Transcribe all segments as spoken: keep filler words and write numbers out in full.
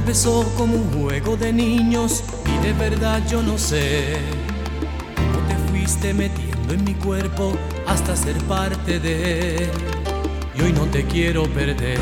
empezó como un juego de niños y de verdad yo no sé cómo te fuiste metiendo en mi cuerpo hasta ser parte de él, y hoy no te quiero perder.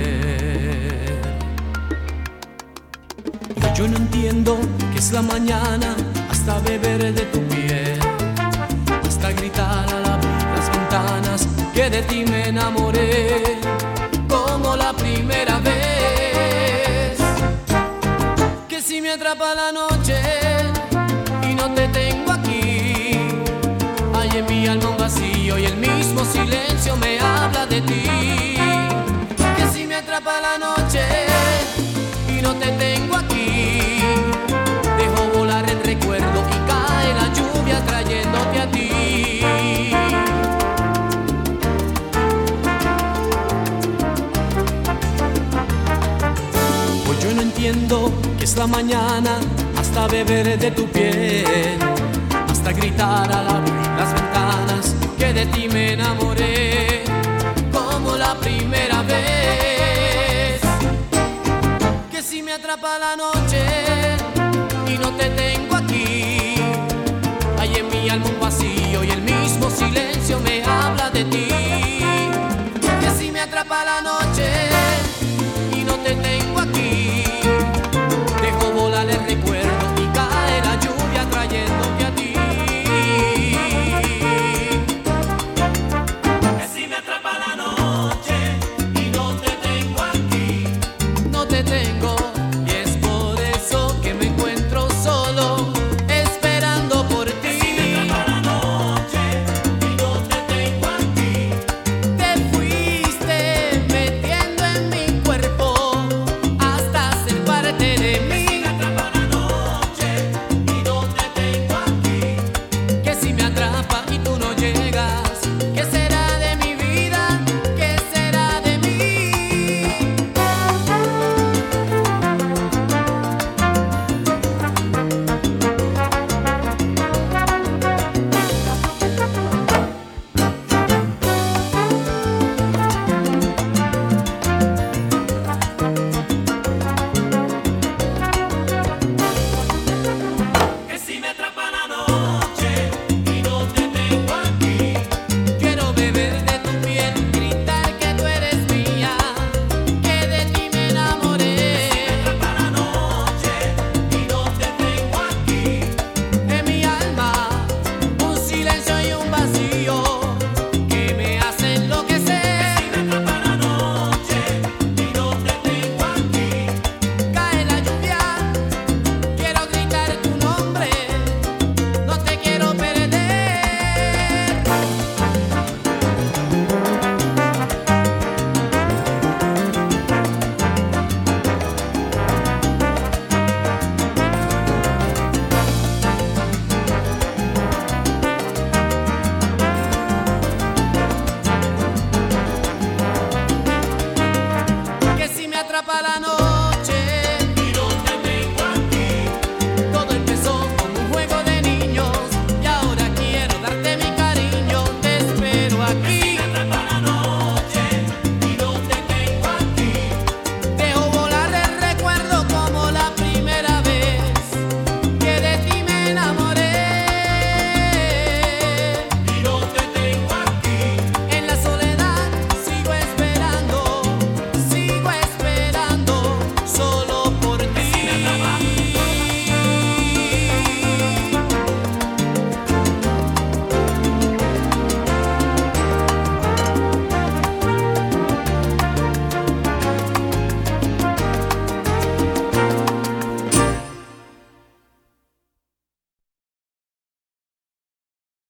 Y yo no entiendo qué es la mañana hasta beber de tu piel, hasta gritar al abrir las ventanas que de ti me enamoré como la primera vez. Que si me atrapa la noche y no te tengo aquí, hay en mi alma un vacío y el mismo silencio me habla de ti. Que si me atrapa la noche y no te tengo aquí, dejo volar el recuerdo y cae la lluvia trayéndote a ti. Pues yo no entiendo qué es la mañana hasta beber de tu piel, hasta gritar al abrir las ventanas que de ti me enamoré como la primera vez. Que si me atrapa la noche y no te tengo aquí, hay en mi alma un vacío y el mismo silencio me habla de ti. Que si me atrapa la noche